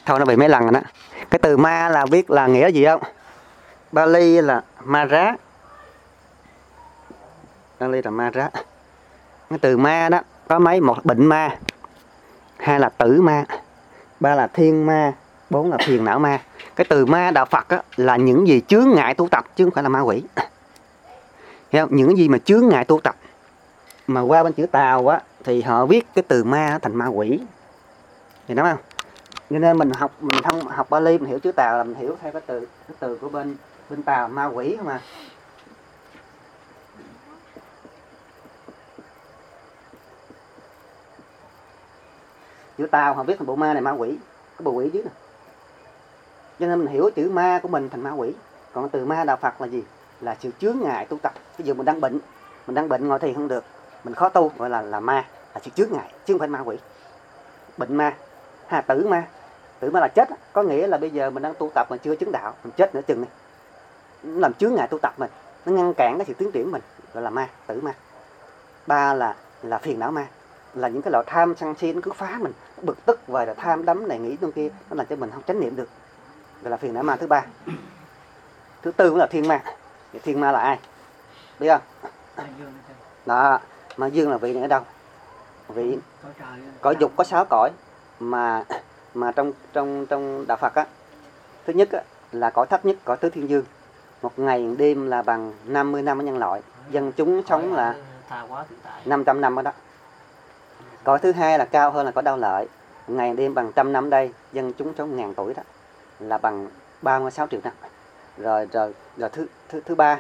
Thôi nó bị mấy lần rồi đó. Cái từ ma là biết là nghĩa gì không? Bali là ma rá. Bali là ma rá. Cái từ ma đó có mấy? Một là bệnh ma, hai là tử ma, ba là thiên ma, bốn là phiền não ma. Cái từ ma đạo Phật á, là những gì chướng ngại tu tập chứ không phải là ma quỷ. Hiểu không? Những gì mà chướng ngại tu tập. Mà qua bên chữ Tàu á thì họ viết cái từ ma thành ma quỷ. Thì đúng không? Cho nên mình không học Bali mình hiểu chữ Tàu là mình hiểu theo cái từ của bên Tàu ma quỷ không à. Chữ Tàu họ viết thành bộ ma này ma quỷ, cái bộ quỷ dưới này. Cho nên mình hiểu chữ ma của mình thành ma quỷ. Còn từ ma đạo Phật là gì? Là sự chướng ngại tu tập. Ví dụ mình đang bệnh ngồi thiền không được, mình khó tu, gọi là ma, là sự chướng ngại chứ không phải ma quỷ. Bệnh ma, tử ma là chết, có nghĩa là bây giờ mình đang tu tập mà chưa chứng đạo, mình chết nửa chừng này, nó làm chướng ngại tu tập mình, nó ngăn cản cái sự tiến triển mình, gọi là ma, tử ma. Ba là phiền não ma, là những cái loại tham sân si nó cứ phá mình, bực tức về là tham đắm này nghĩ trong kia, nó làm cho mình không chánh niệm được, gọi là phiền não ma thứ ba. Thứ tư cũng là thiên ma. Thiên ma là ai biết không? Đó, ma dương là vị này ở đâu? Vị cõi dục có 6 cõi mà trong đạo Phật á, thứ nhất á, là cõi thấp nhất, cõi tứ thiên dương. Một ngày đêm là bằng 50 năm ở nhân loại, dân chúng sống là 500 năm ở đó. Cõi thứ hai là cao hơn là cõi đau lợi, ngày đêm bằng 100 năm đây, dân chúng sống 1000 tuổi đó, là bằng 36 triệu năm. Rồi thứ ba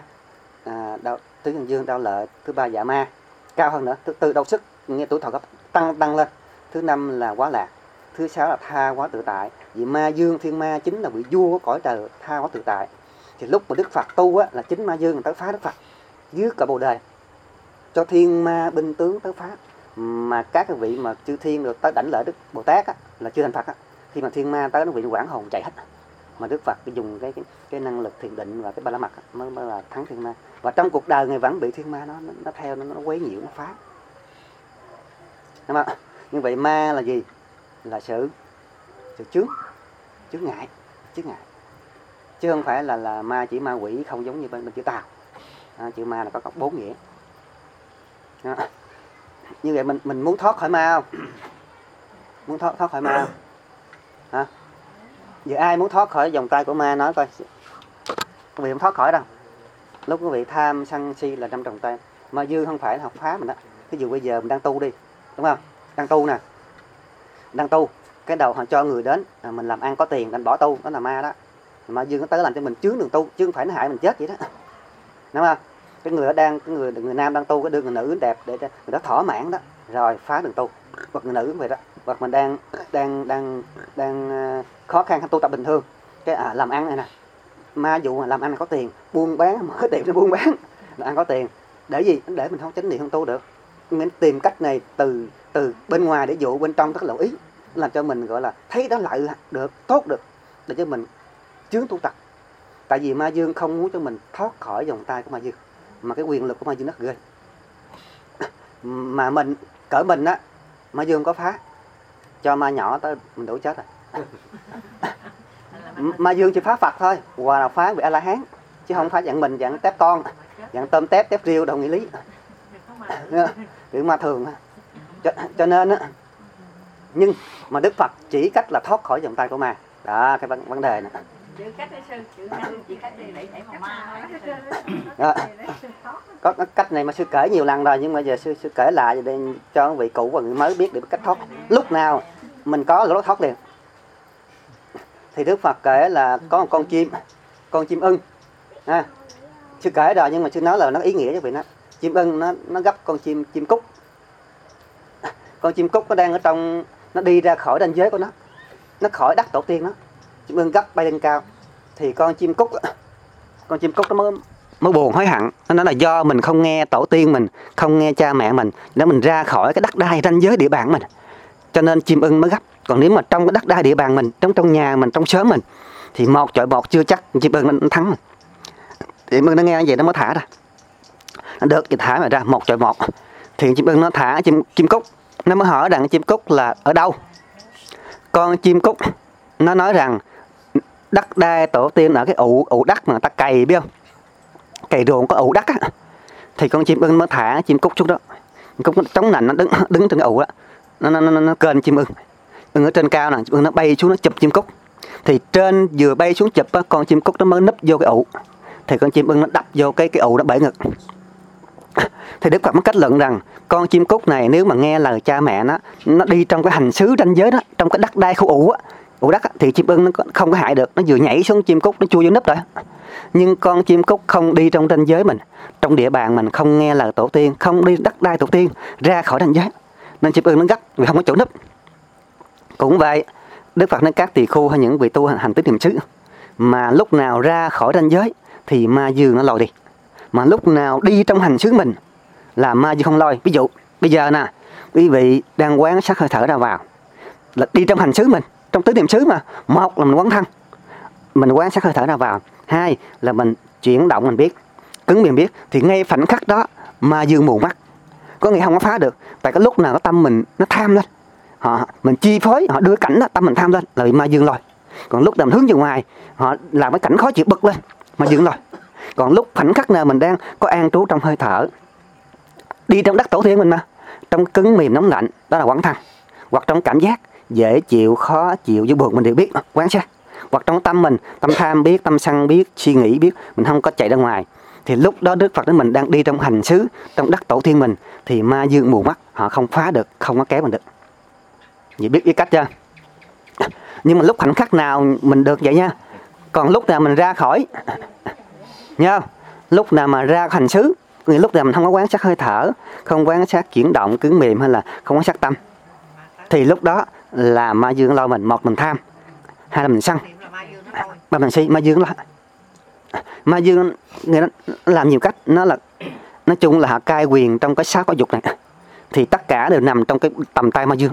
tứ thiên dương đau lợi, thứ ba dạ ma, cao hơn nữa. Thứ tư đau sức, nghe tuổi thọ gấp tăng lên. Thứ năm là quá lạc. Thứ sáu là tha hóa tự tại. Vì ma dương thiên ma chính là vị vua của cõi trời tha hóa tự tại. Thì lúc mà Đức Phật tu á, là chính ma dương người tới phá Đức Phật dưới cả bồ đề, cho thiên ma binh tướng tới phá. Mà các cái vị mà chư thiên được tới đảnh lễ Đức Bồ Tát á, là chưa thành Phật á, khi mà thiên ma tới nó bị quảng hồn chạy hết. Mà Đức Phật dùng cái năng lực thiền định và cái ba la mật mới là thắng thiên ma. Và trong cuộc đời người vẫn bị thiên ma nó theo, nó quấy nhiễu, nó phá. Đúng không? Như vậy ma là gì? Là sự chướng ngại, chứ không phải là ma chỉ ma quỷ không giống như bên chữ Tàu. Chữ ma là có 4 nghĩa. Như vậy mình muốn thoát khỏi ma không? Muốn thoát khỏi ma không? Hả? Giờ ai muốn thoát khỏi vòng tay của ma nói coi. Quý vị không thoát khỏi đâu. Lúc quý vị tham sân si là trong vòng tay. Ma dương không phải là học phá mình đó. Ví dụ bây giờ mình đang tu đi, đúng không? Đang tu nè. Đang tu, cái đầu họ cho người đến, mình làm ăn có tiền, anh bỏ tu, đó là ma đó. Ma dương nó tới làm cho mình chướng đường tu, chứ không phải nó hại mình chết vậy đó. Đúng không? Cái người nam đang tu, cái đưa người nữ đẹp để người đó thỏa mãn đó, rồi phá đường tu. Hoặc người nữ cũng vậy đó. Hoặc mình đang khó khăn tu tập bình thường, cái làm ăn này nè, ma dụ làm ăn này có tiền, buôn bán, mở tiệm nó buôn bán, là ăn có tiền. Để gì? Để mình không chánh niệm không tu được. Mình tìm cách này từ bên ngoài để dụ bên trong tất lộ ý, làm cho mình gọi là thấy đó lợi được, tốt được, để cho mình chướng tu tập. Tại vì ma dương không muốn cho mình thoát khỏi vòng tay của ma dương, mà cái quyền lực của ma dương rất ghê. Mà mình cỡ mình á, ma dương có phá, cho ma nhỏ tới mình đủ chết rồi. Ma dương chỉ phá Phật thôi, hoặc là phá vị A La Hán, chứ không phải dạng mình, dạng tép con, dạng tôm tép riêu đâu nghĩa lý. Kiểu ma thường. Cho nên á, nhưng mà Đức Phật chỉ cách là thoát khỏi vòng tay của ma. Đó, cái vấn đề này. Có cách này mà sư kể nhiều lần rồi, nhưng mà giờ sư kể lại để cho vị cũ và người mới biết được cách thoát. Lúc nào mình có lối thoát liền. Thì Đức Phật kể là có một con chim ưng. Sư kể rồi nhưng mà sư nói là nó ý nghĩa cho vị nó. Chim ưng nó gấp con chim cút. Con chim cút nó đang ở trong, nó đi ra khỏi ranh giới của nó khỏi đất tổ tiên nó. Chim ưng gấp bay lên cao. Thì con chim cút nó mới buồn hối hận. Nó nói là do mình không nghe tổ tiên mình, không nghe cha mẹ mình, để mình ra khỏi cái đất đai ranh giới địa bàn mình, cho nên chim ưng mới gấp. Còn nếu mà trong cái đất đai địa bàn mình, trong nhà mình, trong xóm mình, thì một chọi một chưa chắc chim ưng nó thắng mình. Chim ưng nó nghe như vậy nó mới thả ra. Nó được thì thả mà ra một chọi một. Thì chim ưng nó thả chim cút. Nó mới hỏi rằng chim cút là ở đâu. Con chim cút nó nói rằng đất đai tổ tiên ở cái ụ đất mà người ta cày, biết không? Cày ruộng có ụ đất á, thì con chim ưng nó thả chim cút xuống đó. Cút nó chống nạnh, nó đứng trên cái ụ đó, nó kênh chim ưng. Ưng ở trên cao nè, ưng nó bay xuống nó chụp chim cút. Thì trên vừa bay xuống chụp á, con chim cút nó mới núp vô cái ụ. Thì con chim ưng nó đập vô cái ụ đó bể ngực. Thì Đức Phật mới kết luận rằng con chim cút này nếu mà nghe lời cha mẹ nó đi trong cái hành xứ ranh giới đó, trong cái đất đai khu ụ á, ụ đất á, thì chim ưng nó không có hại được, nó vừa nhảy xuống chim cút nó chui vô núp rồi. Nhưng con chim cút không đi trong ranh giới mình, trong địa bàn mình, không nghe lời tổ tiên, không đi đất đai tổ tiên, ra khỏi ranh giới, nên chim ưng nó gắt vì không có chỗ núp. Cũng vậy, Đức Phật nói các tỳ khưu hay những vị tu hành tứ niệm xứ mà lúc nào ra khỏi ranh giới thì ma dương nó lòi đi, mà lúc nào đi trong hành xứ mình là ma dương không lòi. Ví dụ bây giờ nè, quý vị đang quán sát hơi thở ra vào, là đi trong hành xứ mình, trong tứ niệm xứ mà. Một là mình quán thân, mình quán sát hơi thở ra vào. Hai là mình chuyển động mình biết, cứng miệng biết, thì ngay khoảnh khắc đó ma dương mù mắt, có nghĩa không có phá được. Tại cái lúc nào cái tâm mình nó tham lên, mình chi phối, họ đưa cảnh đó, tâm mình tham lên là bị ma dương lòi. Còn lúc nào mình hướng về ngoài, họ làm cái cảnh khó chịu bực lên, ma dương lòi. Còn lúc khoảnh khắc nào mình đang có an trú trong hơi thở, đi trong đất tổ tiên mình mà, trong cứng mềm nóng lạnh, đó là quán thân. Hoặc trong cảm giác dễ chịu, khó chịu, vui buồn mình đều biết, quán sát. Hoặc trong tâm mình, tâm tham biết, tâm sân biết, suy nghĩ biết, mình không có chạy ra ngoài, thì lúc đó Đức Phật nói mình đang đi trong hành xứ, trong đất tổ tiên mình, thì ma dương mù mắt, họ không phá được, không có kéo mình được. Vậy biết cách chưa? Nhưng mà lúc khoảnh khắc nào mình được vậy nha. Còn lúc nào mình ra khỏi, nha, lúc nào mà ra hành xứ, lúc nào mình không có quán sát hơi thở, không quán sát chuyển động cứng mềm, hay là không quán sát tâm, thì lúc đó là ma dương lo mình. Một mình tham, hai là mình sân, ba mình si. Ma dương lo, ma dương người nó làm nhiều cách. Nó là nói chung là họ cai quyền trong cái sáu quả dục này, thì tất cả đều nằm trong cái tầm tay ma dương.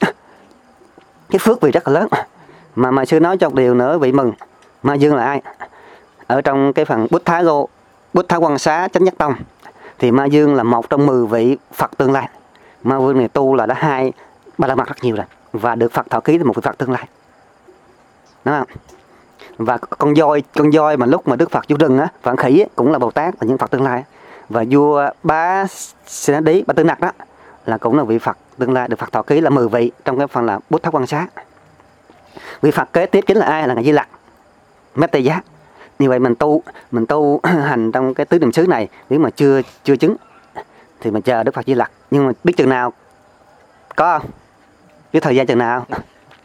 Cái phước vị rất là lớn. Mà sư nói cho một điều nữa vị mừng. Ma dương là ai? Ở trong cái phần Bút Thá Quan Xá Chánh Nhất Tông, thì ma dương là một trong 10 vị Phật tương lai. Ma vương này tu là đã 2-3 la mật rất nhiều rồi, và được Phật thọ ký là một vị Phật tương lai, đúng không? Và con voi mà lúc mà Đức Phật vô rừng á, Vạn Khỉ á, cũng là Bồ Tát, là những Phật tương lai. Và vua Bá Sĩ Bá Tư Nặc đó là cũng là vị Phật tương lai, được Phật thọ ký là 10 vị trong cái phần là Bút Thá Quan Xá. Vị Phật kế tiếp chính là ai? Là Ngài Di Lặc, Mét Tây Giác. Như vậy mình tu hành trong cái tứ niệm xứ này, nếu mà chưa chứng thì mình chờ Đức Phật Di Lặc. Nhưng mà biết chừng nào có không? Biết thời gian chừng nào không?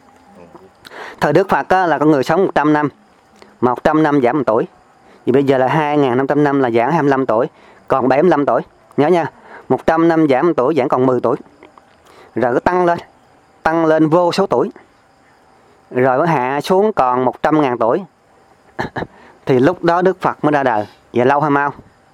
Thời Đức Phật là con người sống 100 năm, 100 năm giảm 1 tuổi. Vì bây giờ là 2.500 năm là giảm 25 tuổi, còn 75 tuổi. Nhớ nha, 100 năm giảm 1 tuổi, giảm còn 10 tuổi. Rồi nó tăng lên vô số tuổi. Rồi nó hạ xuống còn 100.000 tuổi. Thì lúc đó Đức Phật mới ra đời. Vậy lâu hay mau?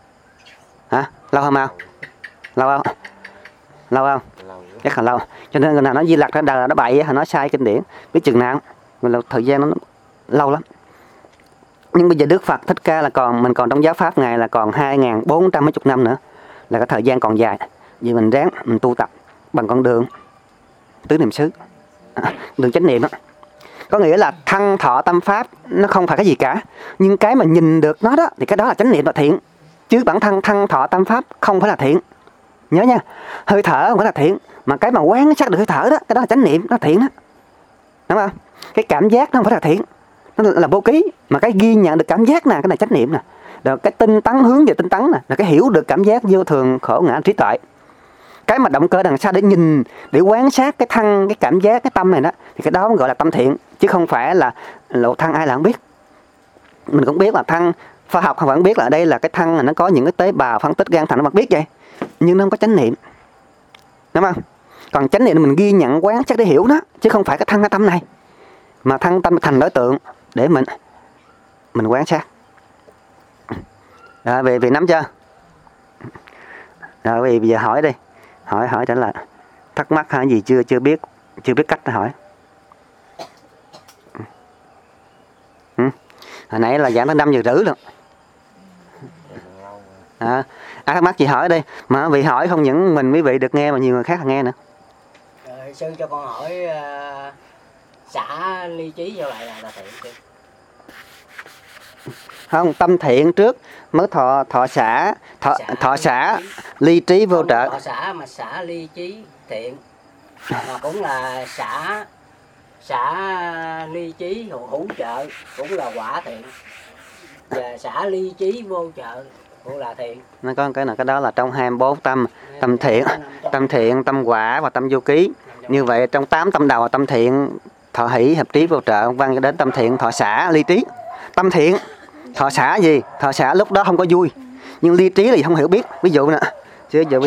Hả? Lâu hay mau? Lâu không? Lâu không? Chắc là lâu. Cho nên người nào nói Di Lặc ra đời nó bậy, nó sai kinh điển. Biết chừng nào? Mình là thời gian nó lâu lắm. Nhưng bây giờ Đức Phật Thích Ca là mình còn trong giáo pháp Ngài là còn 2.400 mấy chục năm nữa, là cái thời gian còn dài. Vì mình ráng mình tu tập bằng con đường tứ niệm xứ, đường chánh niệm đó. Có nghĩa là thân thọ tâm pháp nó không phải cái gì cả, nhưng cái mà nhìn được nó đó thì cái đó là chánh niệm và thiện. Chứ bản thân thân thọ tâm pháp không phải là thiện. Nhớ nha, hơi thở không phải là thiện, mà cái mà quán sát được hơi thở đó, cái đó là chánh niệm, nó thiện đó, đúng không? Cái cảm giác nó không phải là thiện, nó là vô ký, mà cái ghi nhận được cảm giác nè, cái này chánh niệm nè. Rồi cái tinh tấn, hướng về tinh tấn nè, là cái hiểu được cảm giác vô thường khổ ngã trí tuệ. Cái mà động cơ đằng sau để nhìn, để quán sát cái thân, cái cảm giác, cái tâm này đó, thì cái đó mới gọi là tâm thiện, chứ không phải là lộ thân ai là không biết. Mình cũng biết là thân, khoa học vẫn biết là ở đây là cái thân là nó có những cái tế bào phân tích gan thận, nó vẫn biết vậy, nhưng nó không có chánh niệm, đúng không? Còn chánh niệm là mình ghi nhận quán sát để hiểu đó, chứ không phải cái thân cái tâm này, mà thân tâm thành đối tượng để mình quán sát. Rồi về nắm chưa? Rồi bây giờ hỏi đi, hỏi trả lời. Thắc mắc hay gì chưa biết cách để hỏi. Hồi nãy là giảng tới 5 giờ rưỡi luôn. Ai thắc mắc gì hỏi đi, mà vị hỏi không những mình quý vị được nghe mà nhiều người khác nghe nữa. Sư cho con hỏi xả ly trí vô lại là thiện chứ. Không, tâm thiện trước mới thọ xả ly trí vô trợ. Thọ xả mà xả ly trí thiện mà cũng là xả ly trí hữu trợ cũng là quả thiện, và xả ly trí vô trợ cũng là thiện. Nó có cái nào cái đó là trong 24 tâm, tâm thiện, tâm quả và tâm vô ký. Như vậy trong 8 tâm đầu là tâm thiện, thọ hỷ, hợp trí, vô trợ, văn đến tâm thiện, thọ xả, ly trí. Tâm thiện, thọ xả gì? Thọ xả lúc đó không có vui, nhưng ly trí thì không hiểu biết. Ví dụ nè, ví dụ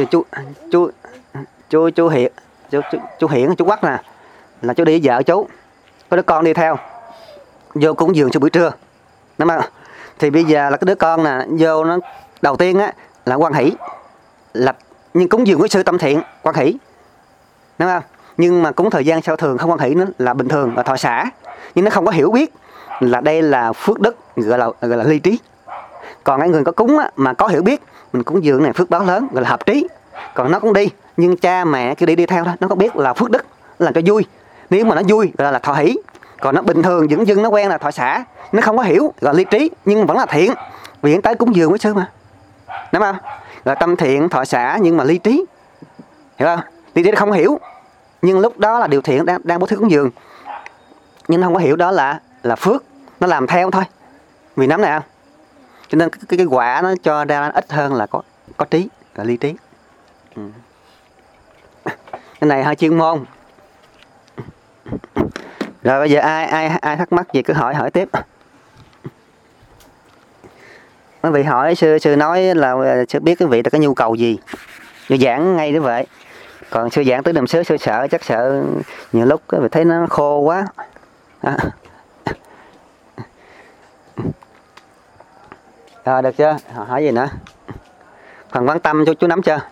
chú Hiển, chú Quắc nè, là chú đi với vợ chú, có đứa con đi theo, vô cúng dường cho buổi trưa, đúng không? Thì bây giờ là cái đứa con nè, vô nó đầu tiên á là quan hỷ, là nhưng cúng dường với sư tâm thiện, quan hỷ, đúng không? Nhưng mà cúng thời gian sau thường không quan hỷ nữa là bình thường, là thọ xả, nhưng nó không có hiểu biết là đây là phước đức, gọi là ly trí. Còn cái người có cúng á, mà có hiểu biết mình cúng dường này phước báo lớn, gọi là hợp trí. Còn nó cũng đi, nhưng cha mẹ cứ đi theo thôi, nó có biết là phước đức, là cho vui. Nếu mà nó vui gọi là thọ hỷ, còn nó bình thường dửng dưng nó quen là thọ xả, nó không có hiểu gọi là ly trí, nhưng vẫn là thiện vì hiện tới cúng dường với sư mà, đúng không? Là tâm thiện, thọ xả nhưng mà ly trí, hiểu không? Ly trí nó không hiểu, nhưng lúc đó là điều thiện đang bố thí cúng dường, nhưng nó không có hiểu đó là phước, nó làm theo thôi, vì nắm này không? Cho nên cái quả nó cho ra ít hơn là có trí, là ly trí. Cái này hơi chuyên môn. Rồi bây giờ ai thắc mắc gì cứ hỏi tiếp. Mấy vị hỏi sư nói là sư biết cái vị là cái nhu cầu gì, sư giảng ngay như vậy. Còn sư giảng tới đầm xứ sư sợ chắc sợ nhiều lúc cái vị thấy nó khô quá. Rồi được chưa? Hỏi gì nữa? Phần quán tâm chú nắm chưa?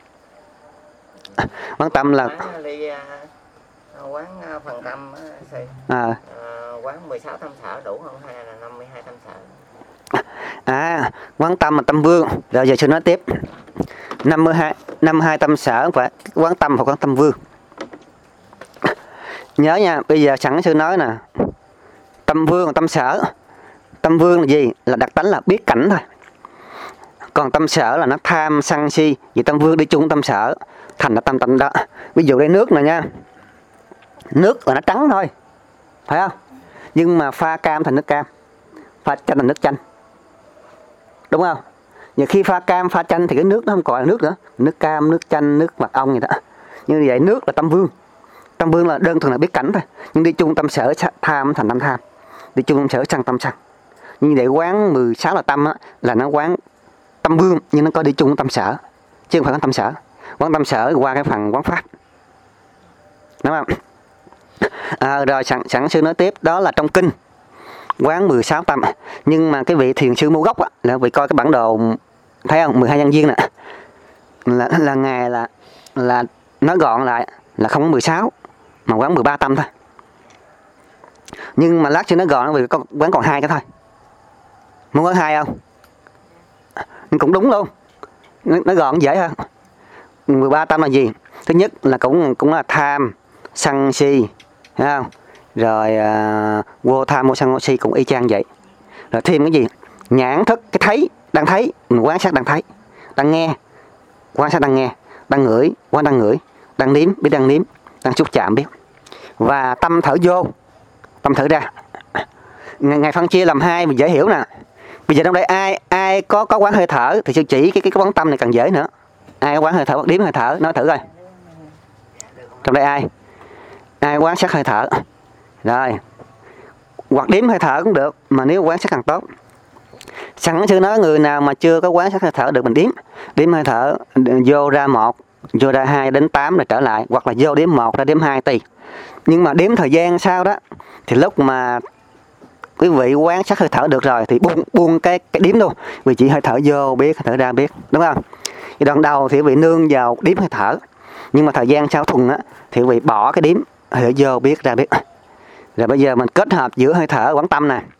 Quán tâm là quán phần tâm quán 16 tâm sở đủ không hay là 52 tâm sở? Quán tâm là tâm vương. Rồi giờ sư nói tiếp. 52 tâm sở phải quán tâm hoặc quán tâm vương. Nhớ nha, bây giờ sẵn sư nói nè. Tâm vương, tâm sở. Tâm vương là gì? Là đặc tánh là biết cảnh thôi. Còn tâm sở là nó tham sân si, vì tâm vương đi chung tâm sở, thành là tâm đó. Ví dụ đây nước này nha, nước là nó trắng thôi, phải không? Nhưng mà pha cam thành nước cam, pha chanh thành nước chanh, đúng không? Nhưng khi pha cam pha chanh thì cái nước nó không còn là nước nữa, nước cam, nước chanh, nước mật ong gì đó. Như vậy nước là tâm vương. Tâm vương là đơn thuần là biết cảnh thôi, nhưng đi chung tâm sở tham thành tâm tham, đi chung tâm sở sân tâm sân. Nhưng để quán 16 là tâm á, là nó quán tâm vương, nhưng nó có đi chung tâm sở, chứ không phải quán tâm sở. Quán tâm sở qua cái phần quán pháp, đúng không? Rồi sẵn sư nói tiếp, đó là trong kinh quán 16 tâm. Nhưng mà cái vị thiền sư Mô Gốc á, là vị coi cái bản đồ thấy không, 12 nhân viên nè, là ngài là nói gọn lại là không có 16 mà quán 13 tâm thôi. Nhưng mà lát sư nói gọn vì quán còn 2 cái thôi. Muốn quán 2 không? Cũng đúng luôn, nó gọn dễ hơn. 13 tâm là gì? Thứ nhất là cũng là tham sân si, thấy không? Rồi vô tham vô sân vô si cũng y chang vậy. Rồi thêm cái gì? Nhãn thức, cái thấy, đang thấy, mình quan sát đang thấy, đang nghe, quan sát đang nghe, đang ngửi, quan đang ngửi, đang nếm, biết đang nếm, đang xúc chạm biết. Và tâm thở vô, tâm thở ra. Ngài phân chia làm hai mình dễ hiểu nè. Bây giờ trong đây ai có quán hơi thở thì sư chỉ cái quán tâm này càng dễ nữa. Ai có quán hơi thở, quán điếm hơi thở, nói thử coi. Trong đây ai quán sát hơi thở. Rồi. Hoặc điếm hơi thở cũng được, mà nếu quán sát càng tốt. Sẵn sư nói người nào mà chưa có quán sát hơi thở được mình điếm hơi thở vô ra 1, vô ra 2 đến 8 rồi trở lại, hoặc là vô đếm 1 ra đếm 2 tùy. Nhưng mà đếm thời gian sau đó thì lúc mà quý vị quán sát hơi thở được rồi thì buông cái đếm luôn, vì chỉ hơi thở vô biết, hơi thở ra biết, đúng không? Thì đoạn đầu thì quý vị nương vào đếm hơi thở, nhưng mà thời gian sau thuần á thì quý vị bỏ cái đếm, hơi thở vô biết ra biết. Rồi bây giờ mình kết hợp giữa hơi thở quán tâm nè.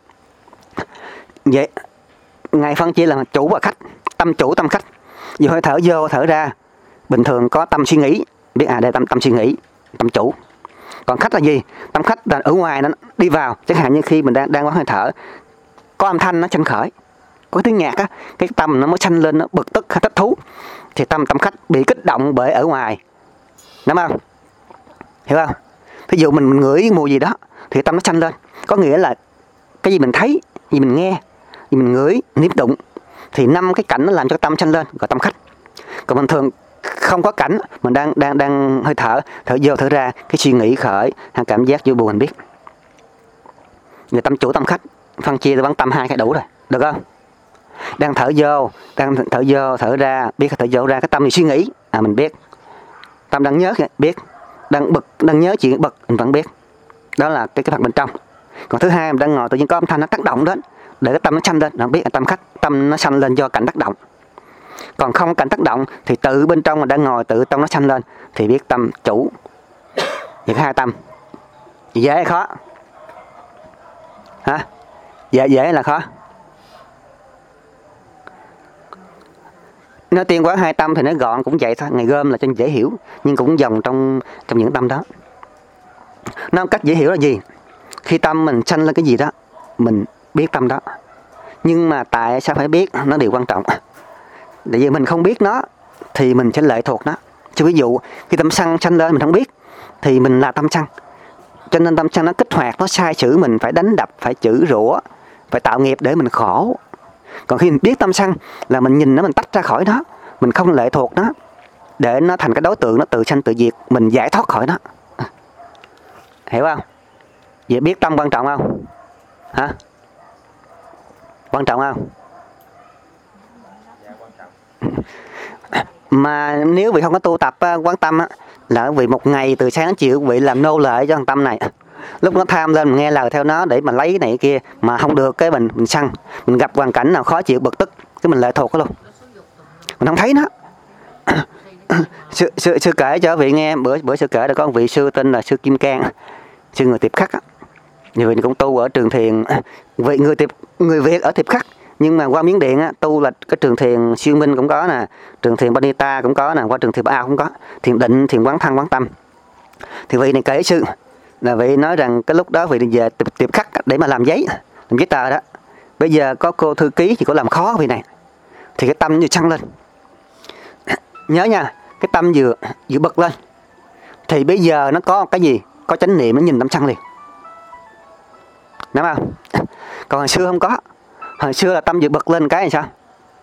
Vậy ngài phân chia là chủ và khách, tâm chủ tâm khách. Vì hơi thở vô thở ra bình thường có tâm suy nghĩ, biết đây tâm suy nghĩ, tâm chủ. Còn khách là gì? Tâm khách là ở ngoài nó đi vào, chẳng hạn như khi mình đang có hơi thở, có âm thanh nó sanh khởi, có tiếng nhạc á, cái tâm nó mới sanh lên, nó bực tức hay thích thú, thì tâm khách bị kích động bởi ở ngoài, đúng không? Hiểu không? Ví dụ mình ngửi mùi gì đó thì tâm nó sanh lên, có nghĩa là cái gì mình thấy, gì mình nghe, gì mình ngửi, nếm đụng, thì 5 cái cảnh nó làm cho tâm sanh lên, gọi tâm khách. Còn bình thường không có cảnh, mình đang hơi thở vô thở ra, cái suy nghĩ khởi hay cảm giác vui buồn mình biết. Người tâm chủ tâm khách phân chia ra bắn tâm 2 cái đủ rồi, được không? Đang thở vô thở ra, biết thở vô ra, cái tâm thì suy nghĩ, mình biết. Tâm đang nhớ biết, đang nhớ chuyện bực mình vẫn biết. Đó là cái phần bên trong. Còn thứ hai, mình đang ngồi tự nhiên có âm thanh nó tác động đến, để cái tâm nó sanh lên, nó biết là tâm khách, tâm nó sanh lên do cảnh tác động. Còn không cảnh tác động thì tự bên trong mình đang ngồi, tự tâm nó sanh lên thì biết tâm chủ. Vậy có 2 tâm. Dễ hay khó? Hả? Dễ là khó? Nó tiên quá 2 tâm thì nó gọn cũng vậy thôi, ngày gom là cho dễ hiểu, nhưng cũng dòng trong những tâm đó. Nó cách dễ hiểu là gì? Khi tâm mình sanh lên cái gì đó, mình biết tâm đó. Nhưng mà tại sao phải biết? Nó điều quan trọng. Tại vì mình không biết nó thì mình sẽ lệ thuộc nó. Chứ ví dụ khi tâm sân sanh lên mình không biết thì mình là tâm sân. Cho nên tâm sân nó kích hoạt, nó sai sử mình, phải đánh đập, phải chửi rủa, phải tạo nghiệp để mình khổ. Còn khi mình biết tâm sân là mình nhìn nó, mình tách ra khỏi nó, mình không lệ thuộc nó, để nó thành cái đối tượng nó tự sanh tự diệt, mình giải thoát khỏi nó. Hiểu không? Vậy biết tâm quan trọng không? Hả? Quan trọng không? Mà nếu vị không có tu tập quán tâm á, là vì một ngày từ sáng đến chiều vị làm nô lệ cho thằng tâm này. Lúc nó tham lên mình nghe lời theo nó để mà lấy cái này kia, mà không được cái mình sân, mình gặp hoàn cảnh nào khó chịu bực tức cái mình lệ thuộc nó luôn, mình không thấy nó. Sư kể cho vị nghe, bữa sư kể là có một vị sư tên là sư Kim Cang, sư người Tiệp Khắc á. Người cũng tu ở trường thiền, vị người Việt ở Tiệp Khắc, nhưng mà qua Miến Điện á, tu là cái trường thiền Siêu Minh cũng có nè, trường thiền Banita cũng có nè, qua trường thiền Ba cũng có, thiền định, thiền quán thân, quán tâm. Thì vị này kể sư là vị nói rằng cái lúc đó vị về Tiệp Khắc để mà làm giấy tờ đó. Bây giờ có cô thư ký thì có làm khó vị này, thì cái tâm vừa săn lên. Nhớ nha, cái tâm vừa bật lên thì bây giờ nó có cái gì, có chánh niệm, nó nhìn tâm sân liền, đúng không? Còn hồi xưa không có. Hồi xưa là tâm vừa bật lên cái là sao?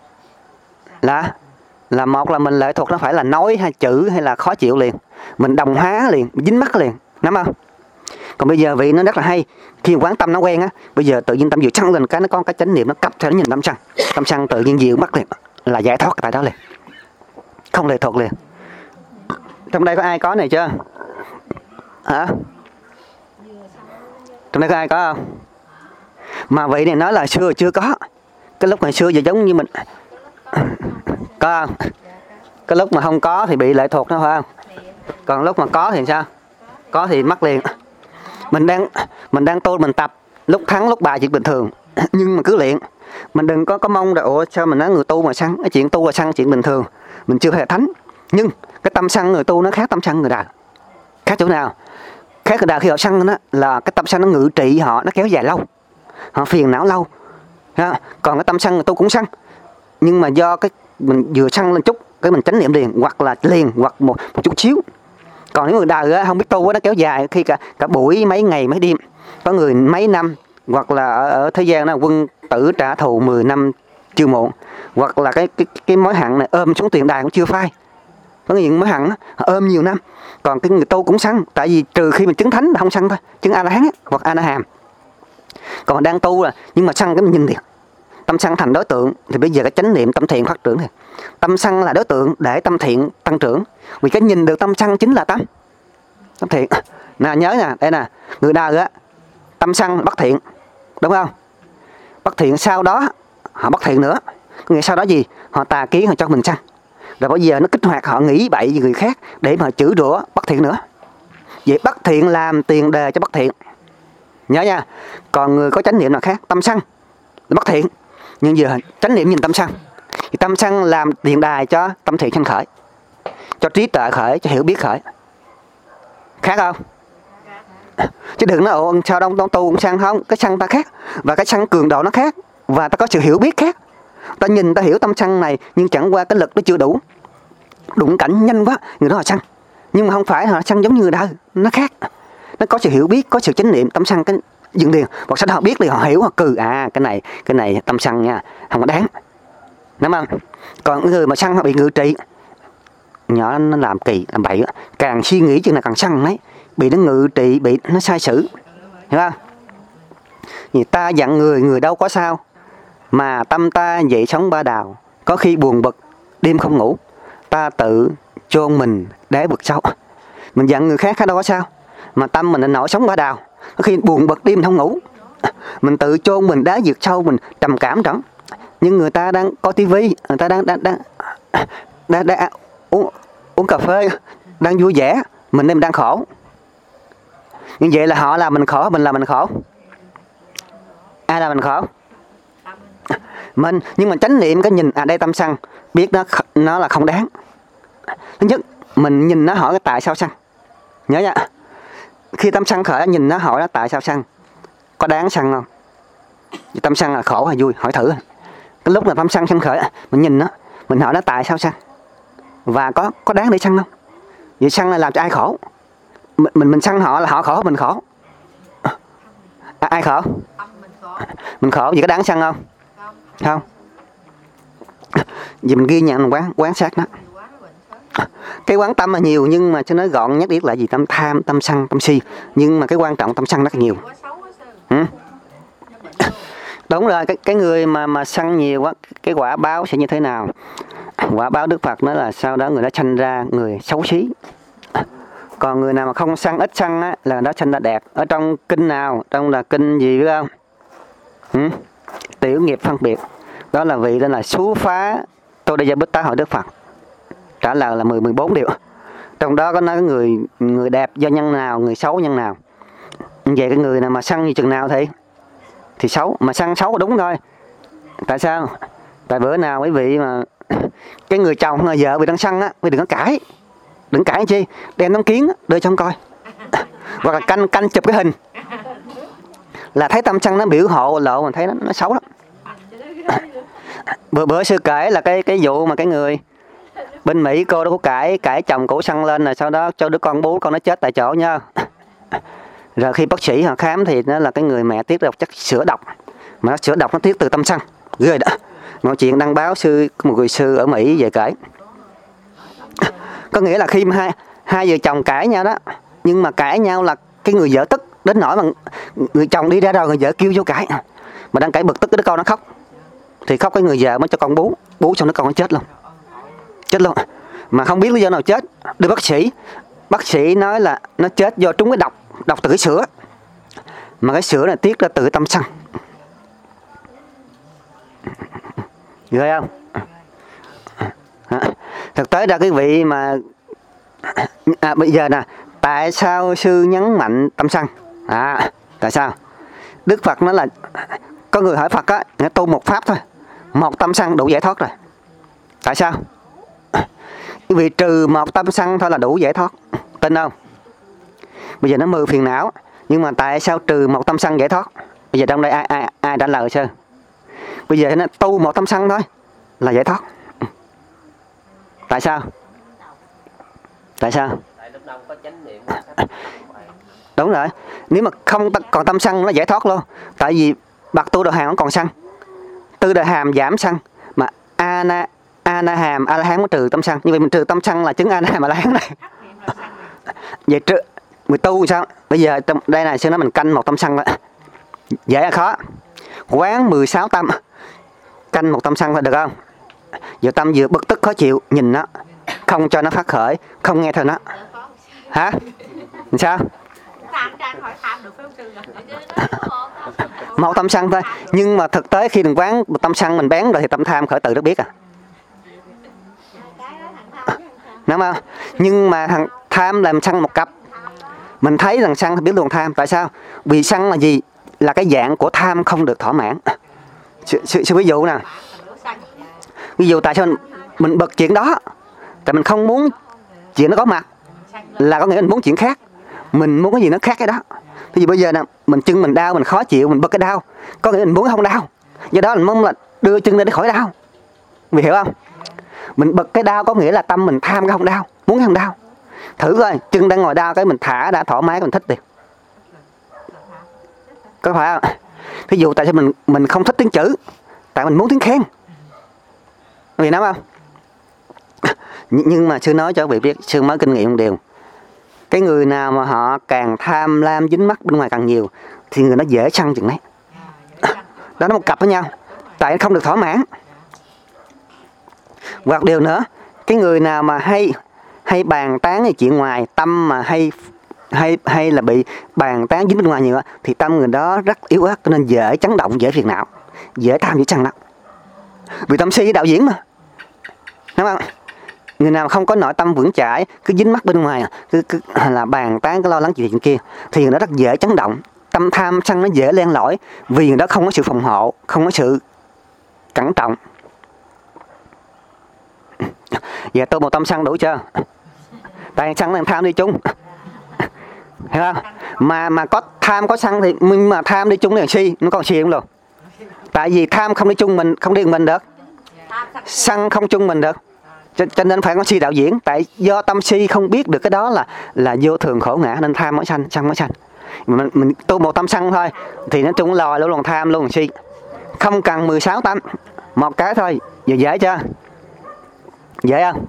Là một là mình lệ thuộc, nó phải là nói hay chữ hay là khó chịu liền, mình đồng hóa liền, dính mắc liền, đúng không? Còn bây giờ vị nó rất là hay, khi quán tâm nó quen á, bây giờ tự nhiên tâm vừa sân lên cái nó có cái chánh niệm, nó cặp theo nó nhìn tâm sân tự nhiên dịu mắt liền, là giải thoát tại đó liền, không lệ thuộc liền. Trong đây có ai có này chưa? Hả? Trong đây có ai có không? Mà vị này nói là xưa chưa có. Cái lúc ngày xưa giờ giống như mình có không? Cái lúc mà không có thì bị lệ thuộc nó, phải không? Còn lúc mà có thì sao? Có thì mắc liền. Mình đang tu, mình tập, lúc thắng lúc bại chuyện bình thường, nhưng mà cứ luyện. Mình đừng có mong là ủa sao mình nói người tu mà sân, cái chuyện tu là sân chuyện bình thường, mình chưa phải là thánh. Nhưng cái tâm sân người tu nó khác tâm sân người đời. Khác chỗ nào? Khác người đời khi họ sân đó là cái tâm sân nó ngự trị họ, nó kéo dài lâu, họ phiền não lâu. Còn cái tâm sân người tu cũng sân, nhưng mà do cái mình vừa sân lên chút cái mình chánh niệm liền, hoặc là một chút xíu. Còn những người đời không biết tu nó kéo dài khi cả buổi, mấy ngày mấy đêm, có người mấy năm, hoặc là ở thế gian đó quân tử trả thù 10 năm chưa muộn, hoặc là cái mối hận này ôm xuống tiền đài cũng chưa phai. Có những mối hận ôm nhiều năm. Còn cái người tu cũng sân, tại vì trừ khi mình chứng thánh là không sân thôi, chứng A La Hán hoặc A La Hàm. Còn đang tu là nhưng mà sân cái mình nhìn liền, tâm sân thành đối tượng thì bây giờ cái chánh niệm tâm thiện phát triển này. Tâm sân là đối tượng để tâm thiện tăng trưởng, vì cái nhìn được tâm sân chính là tâm thiện. Nè nhớ nè, đây nè, người đời á tâm sân bất thiện, đúng không? Bất thiện sau đó họ bất thiện nữa, ngày sau đó gì họ tà kiến, họ cho mình sân, rồi bây giờ nó kích hoạt họ nghĩ bậy với người khác để mà chửi rủa bất thiện nữa. Vậy bất thiện làm tiền đề cho bất thiện, nhớ nha. Còn người có chánh niệm là khác, tâm sân là bất thiện, nhưng giờ chánh niệm nhìn tâm sân thì tâm sân làm tiền đài cho tâm thiện sanh khởi, cho trí tuệ khởi, cho hiểu biết khởi. Khác không? Chứ đừng nói sao đông tu cũng sân không. Cái sân ta khác, và cái sân cường độ nó khác, và ta có sự hiểu biết khác. Ta nhìn ta hiểu tâm sân này, nhưng chẳng qua cái lực nó chưa đủ. Đụng cảnh nhanh quá, người đó là sân. Nhưng mà không phải là sân giống như người đời, nó khác. Nó có sự hiểu biết, có sự chánh niệm. Tâm sân cái dựng liền, hoặc sau đó họ biết thì họ hiểu, họ cừ cái này tâm sân nha, không có đáng, đúng không? Còn người mà sân họ bị ngự trị, nhỏ nó làm kỳ làm bậy, càng suy nghĩ chừng là càng sân ấy, bị nó ngự trị, bị nó sai sử, hiểu không? Vì ta dặn người đâu có sao, mà tâm ta dậy sống ba đào, có khi buồn bực đêm không ngủ, ta tự chôn mình đáy vực sâu. Mình dặn người khác đâu có sao, mà tâm mình nổi sống ba đào, có khi buồn bực đêm không ngủ, mình tự chôn mình đáy vực sâu, mình trầm cảm trỏng. Nhưng người ta đang coi tivi, người ta đang uống cà phê, đang vui vẻ, mình em đang khổ. Như vậy là họ là mình khổ, mình là mình khổ. Ai là mình khổ? Mình. Nhưng mà chánh niệm cái nhìn đây tâm sân, biết nó là không đáng. Thứ nhất, mình nhìn nó hỏi cái tại sao sân. Nhớ nha. Khi tâm sân khởi, nhìn nó hỏi nó tại sao sân, có đáng sân không? Tâm sân là khổ hay vui? Hỏi thử. Cái lúc là tâm sân khởi, mình nhìn nó, mình hỏi nó tại sao sân, và có đáng để sân không? Vậy sân là làm cho ai khổ? Mình sân họ là họ khổ, mình khổ. Ai khổ? Mình khổ. Vậy có đáng sân không? Không. Vì mình ghi nhận quán sát nó. Cái quán tâm là nhiều, nhưng mà cho nói gọn nhất biết là gì? Tâm tham, tâm sân, tâm si. Nhưng mà cái quan trọng tâm sân rất nhiều. Đúng rồi, cái người mà sân nhiều quá, cái quả báo sẽ như thế nào? Quả báo Đức Phật nói là sau đó người đó sanh ra người xấu xí. Còn người nào mà không sân, ít sân á, là đó sanh ra đẹp. Ở trong kinh nào? Trong là kinh gì biết không? Tiểu nghiệp phân biệt. Đó là vị đó là xú phá Tô Đa Gia Bích Tá hỏi Đức Phật. Trả lời là 14 điều. Trong đó có nói người đẹp do nhân nào, người xấu nhân nào. Về cái người nào mà sân như chừng nào thì xấu. Mà sân xấu đúng thôi. Tại sao? Tại bữa nào quý vị mà cái người chồng người vợ bị đang sân á, quý đừng có cãi. Đừng cãi chi, đem tấm kiến đưa cho ông coi. Hoặc là canh chụp cái hình, là thấy tâm sân nó biểu hộ lộ, mình thấy nó xấu lắm. Bữa sư kể là cái vụ mà cái người bên Mỹ, cô đó có cãi chồng cổ sân lên, là sau đó cho đứa con bú, con nó chết tại chỗ nha. Rồi khi bác sĩ họ khám thì nó là cái người mẹ tiết ra chất sữa độc, mà nó sữa độc nó tiết từ tâm sân. Ghê đó. Một chuyện đăng báo một người sư ở Mỹ về kể. Có nghĩa là khi mà hai vợ chồng cãi nhau đó, nhưng mà cãi nhau là cái người vợ tức đến nỗi mà người chồng đi ra rồi người vợ kêu vô cãi, mà đang cãi bực tức cái đứa con nó khóc, thì khóc cái người vợ mới cho con bú xong đứa con nó chết luôn, mà không biết lý do nào chết. Đưa bác sĩ nói là nó chết do trúng cái độc từ cái sữa, mà cái sữa này tiết ra từ tâm sân. Ghê không? Thực tế ra cái vị mà bây giờ nè, tại sao sư nhấn mạnh tâm sân? Tại sao? Đức Phật nói là có người hỏi Phật á, tu một pháp thôi, một tâm sân đủ giải thoát rồi. Tại sao? Vì trừ một tâm sân thôi là đủ giải thoát. Tin không? Bây giờ nó 10 phiền não, nhưng mà tại sao trừ một tâm sân giải thoát? Bây giờ trong đây ai trả lời sư? Bây giờ nó tu một tâm sân thôi là giải thoát. Tại sao? Tại sao? Đúng rồi. Nếu mà không còn tâm sân nó giải thoát luôn. Tại vì bậc tu đồ hàm vẫn còn sân. Tư đồ hàm giảm sân, mà ana hàm a la hán mới trừ tâm sân. Như vậy mình trừ tâm sân là chứng ana hàm a la hán này. Vậy mình tu sao? Bây giờ đây này sư nói mình canh một tâm sân đó. Dễ là khó. Quán 16 tâm, canh một tâm sân thôi được không? Giờ tâm vừa bực tức khó chịu, nhìn nó, không cho nó phát khởi, không nghe theo nó. Hả? Sao? Một tâm sân thôi. Nhưng mà thực tế khi đừng quán tâm sân mình bén rồi thì tâm tham khởi tự nó biết à. Đúng không? Nhưng mà thằng tham làm sân một cặp. Mình thấy rằng sân thì biết luôn tham. Tại sao? Vì sân là gì? Là cái dạng của tham không được thỏa mãn. Sư ví dụ nè. Ví dụ tại sao mình bực chuyện đó? Tại mình không muốn chuyện nó có mặt, là có nghĩa mình muốn chuyện khác. Mình muốn cái gì nó khác cái đó. Thì bây giờ nè, mình chân mình đau, mình khó chịu, mình bật cái đau, có nghĩa mình muốn không đau, do đó mình mong là đưa chân lên để khỏi đau, vì hiểu không? Mình bật cái đau có nghĩa là tâm mình tham cái không đau, muốn không đau. Thử coi, chân đang ngồi đau cái mình thả đã thoải mái, mình thích liền, có phải không? Thí dụ tại sao mình không thích tiếng chữ, tại mình muốn tiếng khen, vì nói không? Nhưng mà sư nói cho quý vị biết, sư mới kinh nghiệm một điều, cái người nào mà họ càng tham lam dính mắc bên ngoài càng nhiều thì người nó dễ sân chừng đấy. Đó là một cặp với nhau, tại không được thỏa mãn. Hoặc điều nữa, cái người nào mà hay bàn tán cái chuyện ngoài, tâm mà hay là bị bàn tán dính bên ngoài nhiều thì tâm người đó rất yếu ớt, cho nên dễ chấn động, dễ phiền não, dễ tham dễ sân lắm. Vì tâm si với đạo diễn mà, đúng không? Người nào không có nội tâm vững chãi, cứ dính mắc bên ngoài, cứ là bàn tán, cái lo lắng chuyện kia, thì người đó rất dễ chấn động, tâm tham sân nó dễ len lỏi, vì người đó không có sự phòng hộ, không có sự cẩn trọng. Giờ tôi một tâm sân đủ chưa? Tại sân là tham đi chung, hiểu không? Mà có tham có sân thì mình mà tham đi chung là si, nó còn si không luôn. Tại vì tham không đi chung mình, không đi mình được, sân không chung mình được, cho nên phải có si đạo diễn. Tại do tâm si không biết được cái đó là vô thường khổ ngã, nên tham mới sanh, sân mới sanh. Mình tu một tâm sân thôi thì nó chung lòi luôn, tham luôn si, không cần 16 tâm, một cái thôi. Giờ dễ chưa? Dễ không?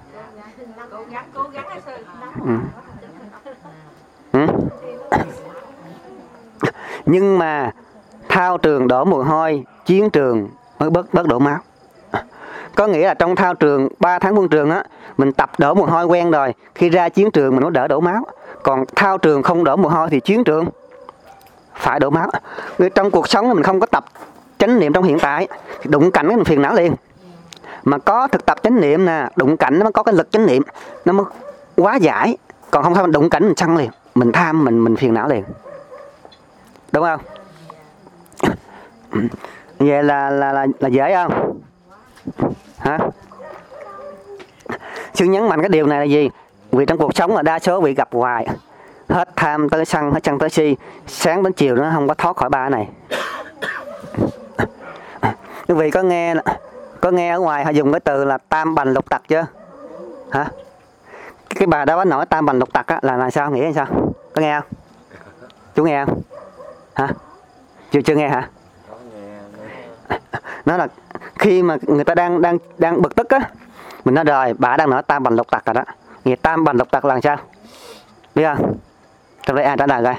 Nhưng mà thao trường đổ mồ hôi, chiến trường mới bớt đổ máu. Có nghĩa là trong thao trường 3 tháng quân trường á, mình tập đổ mồ hôi quen rồi, khi ra chiến trường mình nó đỡ đổ máu. Còn thao trường không đổ mồ hôi thì chiến trường phải đổ máu. Trong cuộc sống mình không có tập chánh niệm trong hiện tại thì đụng cảnh mình phiền não liền. Mà có thực tập chánh niệm nè, đụng cảnh nó mới có cái lực chánh niệm, nó mới quá giải. Còn không thôi mình đụng cảnh mình sân liền, mình tham, mình phiền não liền, đúng không? Vậy là dễ không? Hả? Sư nhấn mạnh cái điều này là gì? Vì trong cuộc sống là đa số vị gặp hoài, hết tham tới sân, hết sân tới si, sáng đến chiều nó không có thoát khỏi ba này. Quý vị có nghe ở ngoài họ dùng cái từ là tam bành lục tặc chưa? Hả? Cái bà đó nói tam bành lục tặc á, là sao, nghĩa là sao? Có nghe không? Chú nghe không? Hả? Chưa nghe hả? Nó là khi mà người ta đang bực tức á, mình nói rồi, bà đang nói tam bành lục tặc rồi đó. Nghĩa tam bành lục tặc là sao? Biết không? Trong đây ai trả lời coi?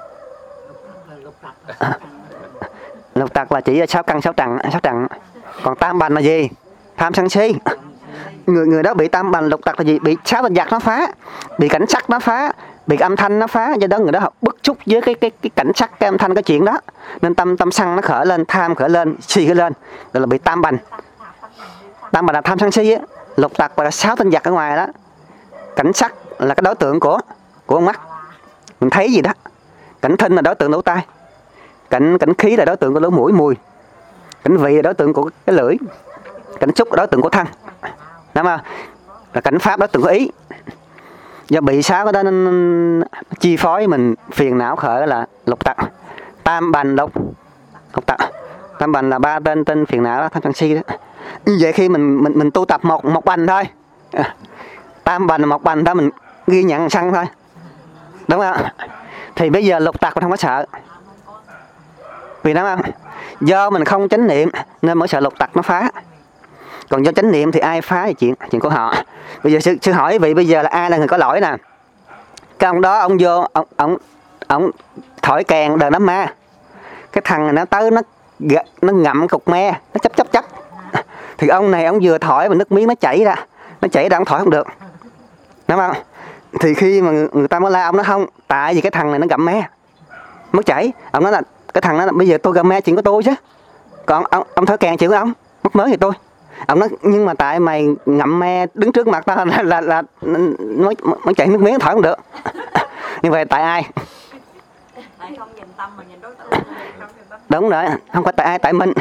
Lục tặc là chỉ 6 căn 6 trần. Còn tam bành là gì? Tham sân si. Người đó bị tam bành lục tặc là gì? Bị 6 tình vật nó phá, bị cảnh sắc nó phá, bị âm thanh nó phá, do đó người đó bức xúc với cái cảnh sắc, cái âm thanh, cái chuyện đó, nên tâm sân nó khởi lên, tham khởi lên, si khởi lên, rồi là bị tam bành. Tam bành là tham sân si á, lục tặc là 6 tinh vật ở ngoài đó. Cảnh sắc là cái đối tượng của con mắt, mình thấy gì đó. Cảnh thinh là đối tượng lỗ tai, cảnh khí là đối tượng của lỗ mũi mùi, cảnh vị là đối tượng của cái lưỡi, cảnh xúc là đối tượng của thân, đúng không? Là cảnh pháp đối tượng của ý. Do bị 6 cái đó nên chi phối mình phiền não khởi là lục tặc. Tam bành lục tặc. Tam bành là 3 tên phiền não đó, tham sân si đó. Như vậy khi mình tu tập một bành thôi, tam bành là một bành thôi, mình ghi nhận sân thôi, đúng không? Thì bây giờ lục tặc mình không có sợ, vì đó không? Do mình không chánh niệm nên mới sợ lục tặc nó phá. Còn do chánh niệm thì ai phá thì chuyện của họ. Bây giờ sư hỏi vị bây giờ là ai là người có lỗi nè? Cái ông đó ông vô ông thổi kèn đờn đám ma, cái thằng này nó tới nó ngậm cục me, nó chấp thì ông này ông vừa thổi mà nước miếng nó chảy ra ông thổi không được, đúng không? Thì khi mà người ta mới la ông, nó không, tại vì cái thằng này nó gặm me mất chảy. Ông nói là cái thằng đó là bây giờ tôi gặm me chuyện của tôi chứ, còn ông thổi kèn chuyện của ông mất mới thì tôi. Ông nói nhưng mà tại mày ngậm me đứng trước mặt tao là mới chảy nước miếng thổi không được. Như vậy tại ai? Tại không nhìn tâm mà nhìn đối tượng. Đúng rồi, không phải tại ai, tại mình.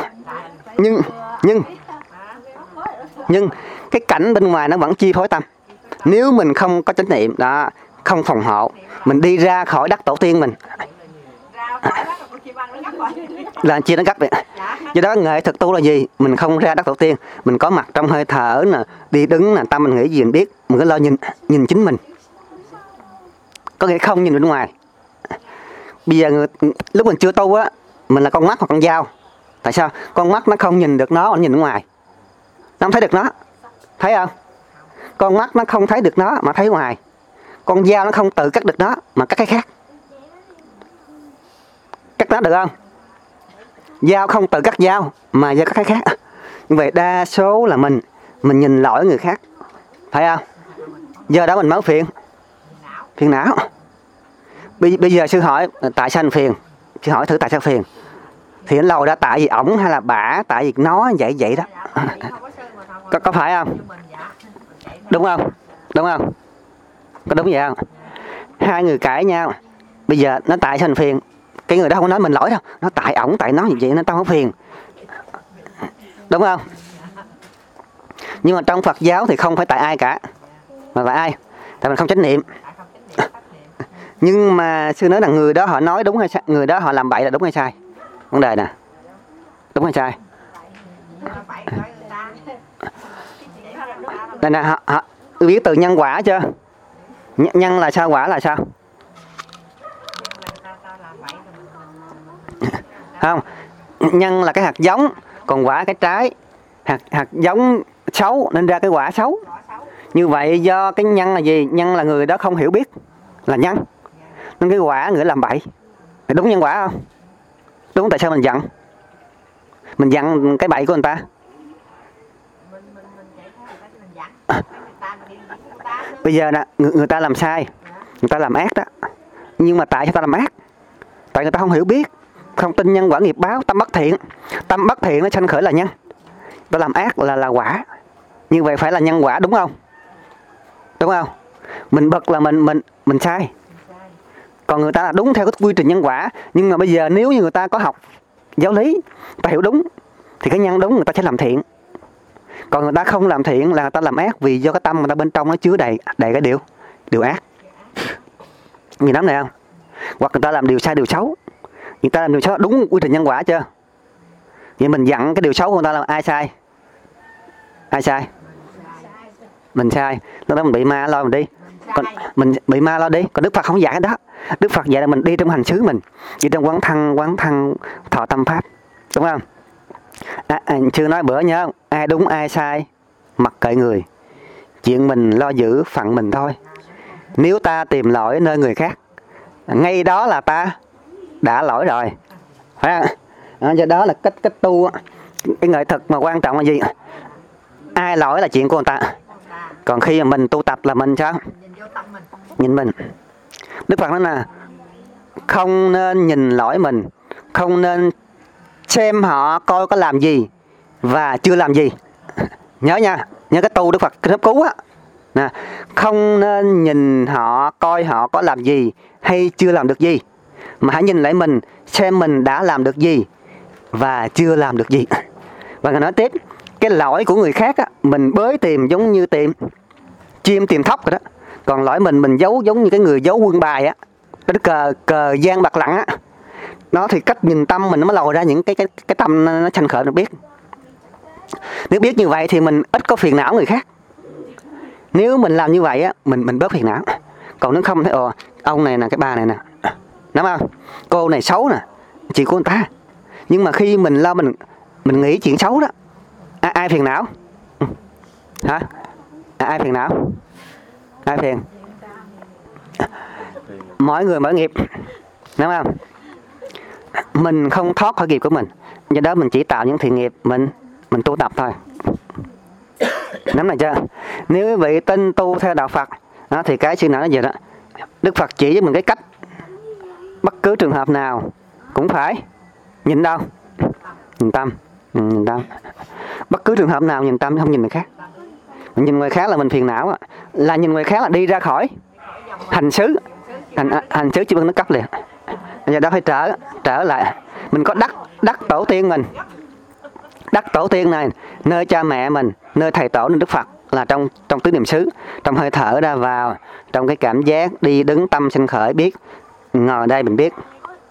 Nhưng cái cảnh bên ngoài nó vẫn chi phối tâm. Nếu mình không có chánh niệm đó, không phòng hộ, mình đi ra khỏi đất tổ tiên mình, Là chia nó gấp vậy. Do đó nghệ thực tu là gì? Mình không ra đắc tổ tiên, mình có mặt trong hơi thở nè, đi đứng nè, tâm mình nghĩ gì mình biết, mình cứ lo nhìn chính mình. Có nghĩa không nhìn bên ngoài. Bây giờ lúc mình chưa tu á, mình là con mắt hoặc con dao. Tại sao? Con mắt nó không nhìn được nó nhìn bên ngoài. Nó không thấy được nó. Thấy không? Con mắt nó không thấy được nó mà thấy ngoài. Con dao nó không tự cắt được nó mà cắt cái khác. Cắt nó được không? Dao không tự cắt dao mà dao cắt cái khác. Như vậy đa số là mình nhìn lỗi người khác. Phải không? Giờ đó mình mới phiền não. Bây giờ sư hỏi tại sao anh phiền? Sư hỏi thử tại sao phiền? Thì anh lòi ra tại vì ổng hay là bả, tại vì nó vậy đó. Có phải không? Đúng không? Đúng không? Có đúng vậy không? Hai người cãi nhau, bây giờ nó tại sao anh phiền? Cái người đó không nói mình lỗi đâu, nó tại ổng, tại nó như vậy nên tao không phiền. Đúng không? Nhưng mà trong Phật giáo thì không phải tại ai cả. Mà tại ai? Tại mình không chánh niệm. Nhưng mà sư nói là người đó họ nói đúng hay sai, người đó họ làm bậy là đúng hay sai? Vấn đề nè. Đúng hay sai? Đây nè, họ biết từ nhân quả chưa? Nhân là sao, quả là sao? Không, nhân là cái hạt giống, còn quả cái trái. Hạt giống xấu nên ra cái quả xấu. Như vậy do cái nhân là gì? Nhân là người đó không hiểu biết là nhân, nên cái quả người làm bậy. Đúng nhân quả không? Đúng. Tại sao mình giận? Mình giận cái bậy của người ta. Bây giờ nè, người ta làm sai, người ta làm ác đó. Nhưng mà tại sao ta làm ác? Tại người ta không hiểu biết, không tin nhân quả nghiệp báo, tâm bất thiện. Tâm bất thiện nó sanh khởi là nhân. Ta làm ác là quả. Như vậy phải là nhân quả, đúng không? Đúng không? Mình bật là mình sai. Còn người ta là đúng theo cái quy trình nhân quả. Nhưng mà bây giờ nếu như người ta có học giáo lý, ta hiểu đúng, thì cái nhân đúng người ta sẽ làm thiện. Còn người ta không làm thiện là người ta làm ác, vì do cái tâm người ta bên trong nó chứa đầy cái điều ác. Nhìn nắm này không? Hoặc người ta làm điều sai, điều xấu. Người ta làm điều xấu đúng quy trình nhân quả chưa? Vậy mình dặn cái điều xấu của người ta là ai sai? Ai sai? Mình sai. Lúc đó mình bị ma lo mình đi. Còn mình bị ma lo đi. Còn Đức Phật không dạy cái đó. Đức Phật dạy là mình đi trong hành xứ mình, đi trong quán thân thọ tâm pháp. Đúng không? Chưa nói bữa nhớ, ai đúng ai sai mặc kệ người, chuyện mình lo giữ phận mình thôi. Nếu ta tìm lỗi nơi người khác, ngay đó là ta đã lỗi rồi. Phải không? Do đó là cách tu, cái nghệ thuật mà quan trọng là gì? Ai lỗi là chuyện của người ta. Còn khi mà mình tu tập là mình sao? Nhìn mình. Đức Phật nói là không nên nhìn lỗi mình, không nên xem họ coi có làm gì và chưa làm gì. Nhớ nha, nhớ cái tu Đức Phật cái cứu á. Nè, không nên nhìn họ coi họ có làm gì hay chưa làm được gì, mà hãy nhìn lại mình, xem mình đã làm được gì và chưa làm được gì. Và Ngài nói tiếp, cái lỗi của người khác á, mình bới tìm giống như tìm chim tìm thóc rồi đó. Còn lỗi mình giấu giống như cái người giấu quân bài á, cái cờ gian bạc lặng á. Nó thì cách nhìn tâm mình nó mới lòi ra những cái tâm nó sanh khởi được biết. Nếu biết như vậy thì mình ít có phiền não người khác. Nếu mình làm như vậy á, mình bớt phiền não. Còn nếu không thấy ông này nè, cái bà này nè, đúng không? Cô này xấu nè, chị của người ta. Nhưng mà khi mình lo mình nghĩ chuyện xấu đó, ai phiền não? Hả? Ai phiền não? Ai phiền? Mỗi người mỗi nghiệp, đúng không? Mình không thoát khỏi nghiệp của mình, do đó mình chỉ tạo những thiện nghiệp, mình tu tập thôi. Nắm này chưa? Nếu quý vị tin tu theo đạo Phật đó, thì cái sư nào nó vậy đó. Đức Phật chỉ với mình cái cách bất cứ trường hợp nào cũng phải nhìn đâu? Nhìn tâm. Nhìn tâm. Bất cứ trường hợp nào nhìn tâm, không nhìn người khác. Mình nhìn người khác là mình phiền não, là nhìn người khác là đi ra khỏi hành xứ. Hành xứ chỉ bằng nó cấp liền. Giờ đó phải trở lại. Mình có đắc tổ tiên mình. Đắc tổ tiên này, nơi cha mẹ mình, nơi thầy tổ, nơi Đức Phật là trong tứ niệm xứ, trong hơi thở ra vào, trong cái cảm giác đi đứng tâm sinh khởi biết, ngồi đây mình biết.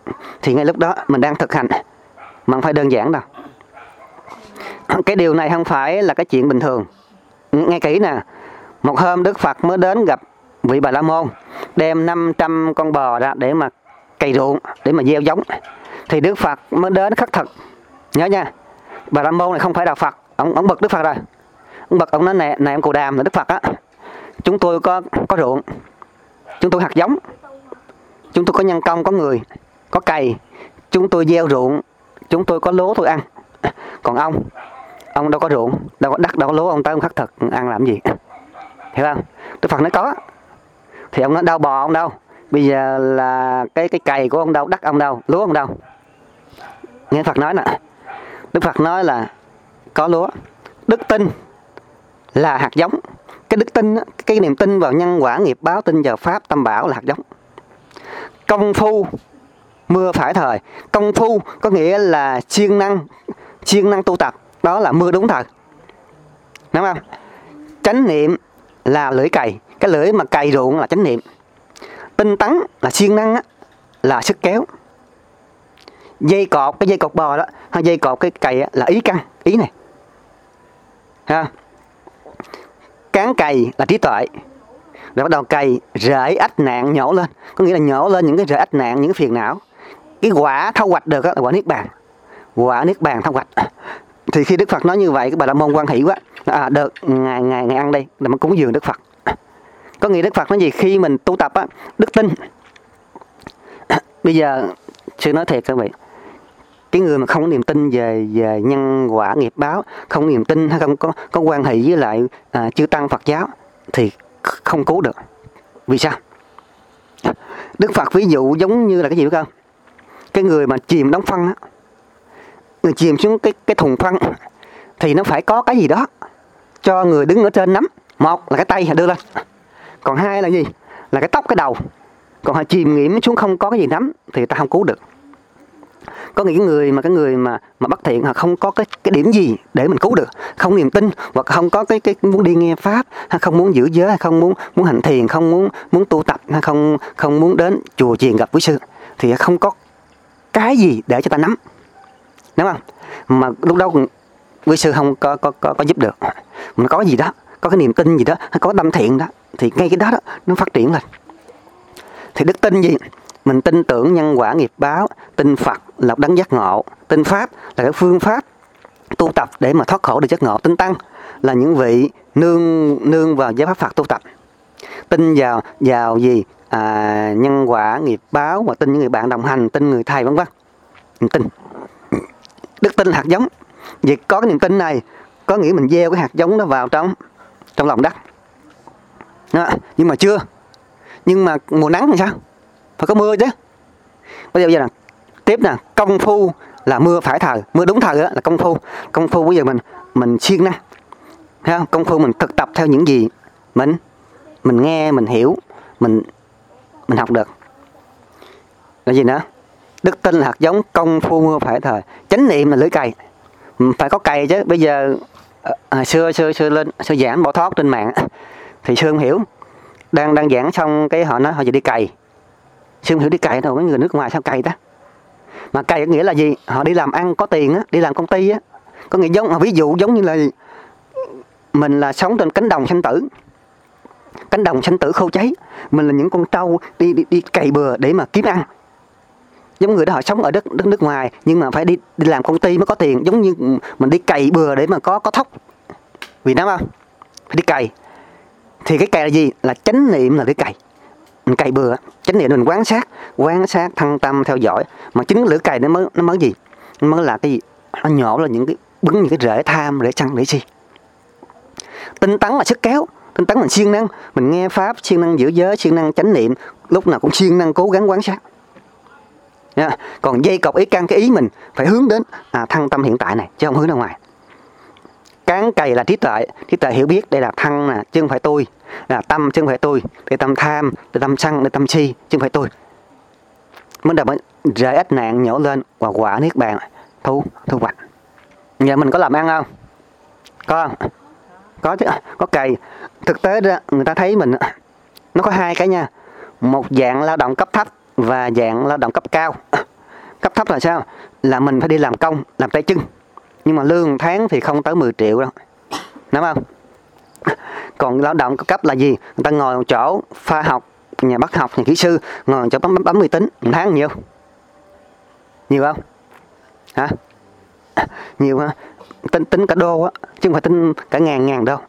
thì ngay lúc đó mình đang thực hành, mà không phải đơn giản đâu. Cái điều này không phải là cái chuyện bình thường. Nghe kỹ nè, một hôm Đức Phật mới đến gặp vị Bà La Môn, đem 500 con bò ra để mà cày ruộng, để mà gieo giống. Thì Đức Phật mới đến khất thực. Nhớ nha, Bà La Môn này không phải đạo Phật. Ông bật Đức Phật rồi. Ông nói này ông Cù Đàm là Đức Phật á, chúng tôi có ruộng, chúng tôi hạt giống, chúng tôi có nhân công, có người, có cày, chúng tôi gieo ruộng, chúng tôi có lúa tôi ăn. Còn ông đâu có ruộng, đâu có đất, đâu có lúa, ông tới ông khất thực ăn làm gì? Hiểu không? Đức Phật nói có. Thì ông nói đâu bò ông đâu, bây giờ là cái cày của ông đâu, đất ông đâu, lúa ông đâu? Nghe Phật nói nè, Đức Phật nói là có lúa. Đức tin là hạt giống. Cái đức tin, cái niềm tin vào nhân quả nghiệp báo, tin vào pháp tam bảo là hạt giống. Công phu mưa phải thời. Công phu có nghĩa là siêng năng tu tập, đó là mưa đúng thời, đúng không? Chánh niệm là lưỡi cày, cái lưỡi mà cày ruộng là chánh niệm. Tinh tấn là siêng năng, là sức kéo. Dây cọt, cái dây cọt bò đó, hay dây cọt cái cày là ý căn, ý này ha. Cán cày là trí tuệ. Rồi bắt đầu cày rễ ách nạn nhổ lên, có nghĩa là nhổ lên những cái rễ ách nạn, những cái phiền não. Cái quả thâu hoạch được là quả niết bàn. Quả niết bàn thâu hoạch. Thì khi Đức Phật nói như vậy, cái Bà La Môn hoan hỷ quá. Được, ngày ăn đây để mà cúng dường Đức Phật. Có nghĩa Đức Phật nói gì? Khi mình tu tập á, đức tin. Bây giờ sư nói thiệt các vị, cái người mà không có niềm tin về nhân quả nghiệp báo, không có niềm tin hay không có quan hệ với lại chư tăng Phật giáo thì không cứu được. Vì sao? Đức Phật ví dụ giống như là cái gì biết không? Cái người mà chìm đống phân á, người chìm xuống cái thùng phân thì nó phải có cái gì đó cho người đứng ở trên nắm. Một là cái tay đưa lên, còn hai là gì? Là cái tóc, cái đầu. Còn họ chìm nghiễm xuống không có cái gì nắm thì ta không cứu được. Có nghĩa cái người mà bất thiện, họ không có cái điểm gì để mình cứu được, không niềm tin, hoặc không có cái muốn đi nghe pháp, hay không muốn giữ giới, hay không muốn hành thiền, không muốn tu tập, hay không muốn đến chùa chiền gặp quý sư, thì không có cái gì để cho ta nắm, đúng không? Mà lúc đó quý sư không có giúp được. Mà có gì đó, có cái niềm tin gì đó, hay có tâm thiện đó, thì ngay cái đó nó phát triển lên. Thì đức tin gì? Mình tin tưởng nhân quả nghiệp báo, tin Phật là đấng giác ngộ, tin Pháp là cái phương pháp tu tập để mà thoát khổ được giác ngộ, tin Tăng là những vị nương vào giáo pháp Phật tu tập. Tin vào gì? Nhân quả nghiệp báo, và tin những người bạn đồng hành, tin người thầy vân vân. Tin. Đức tin là hạt giống. Vì có cái niềm tin này, có nghĩa mình gieo cái hạt giống đó vào trong lòng đất. Đó. Nhưng mà chưa. Nhưng mà mùa nắng thì sao? Phải có mưa chứ. Bây giờ là tiếp nè, công phu là mưa phải thời, mưa đúng thời đó là công phu. Công phu bây giờ mình siêng năng, thấy không? Công phu mình thực tập theo những gì mình nghe, mình hiểu, mình học được. Là gì nữa? Đức tin là hạt giống, công phu mưa phải thời, chánh niệm là lưỡi cày. Phải có cày chứ. Bây giờ xưa lên xưa giảng Bảo Thoát trên mạng thì sư không hiểu, đang giảng xong cái họ nói họจะđi cày. Sư không hiểu đi cày đâu, mấy người nước ngoài sao cày ta? Mà cày nghĩa là gì? Họ đi làm ăn có tiền á, đi làm công ty á. Có nghĩa giống, ví dụ giống như là mình là sống trên cánh đồng sanh tử. Cánh đồng sanh tử khô cháy, mình là những con trâu đi cày bừa để mà kiếm ăn. Giống người đó họ sống ở đất nước ngoài nhưng mà phải đi làm công ty mới có tiền, giống như mình đi cày bừa để mà có thóc. Vì đó không? Phải đi cày. Thì cái cày là gì? Là chánh niệm là lưỡi cày. Mình cày bừa, chánh niệm mình quan sát thăng tâm theo dõi. Mà chính lưỡi cày nó mới gì? Nó mới là cái gì? Nó nhổ là những cái rễ tham, rễ sân, rễ si. Tinh tấn là sức kéo. Tinh tấn mình siêng năng, mình nghe pháp, siêng năng giữ giới, siêng năng chánh niệm, lúc nào cũng siêng năng cố gắng quan sát. Yeah. Còn dây cọc ý căn, cái ý mình phải hướng đến thăng tâm hiện tại này, chứ không hướng ra ngoài. Cán cày là trí tuệ hiểu biết, đây là thân nè, chứ không phải tôi, là tâm chứ không phải tôi, đây tâm tham, đây tâm sân, đây tâm si, chứ không phải tôi. Mới đầu mới rễ ách nạn nhổ lên và quả niết bàn thu hoạch. Giờ mình có làm ăn không? Có không? Có chứ, có cày. Thực tế đó, người ta thấy mình nó có hai cái nha, một dạng lao động cấp thấp và dạng lao động cấp cao. Cấp thấp là sao? Là mình phải đi làm công, làm tay chân, nhưng mà lương tháng thì không tới 10 triệu đâu, đúng không? Còn lao động cấp là gì? Người ta ngồi một chỗ pha học, nhà bác học, nhà kỹ sư, ngồi một chỗ bấm vi tính, một tháng nhiều? Nhiều không? Hả? Nhiều ha? Tính cả đô á, chứ không phải tính cả ngàn đô.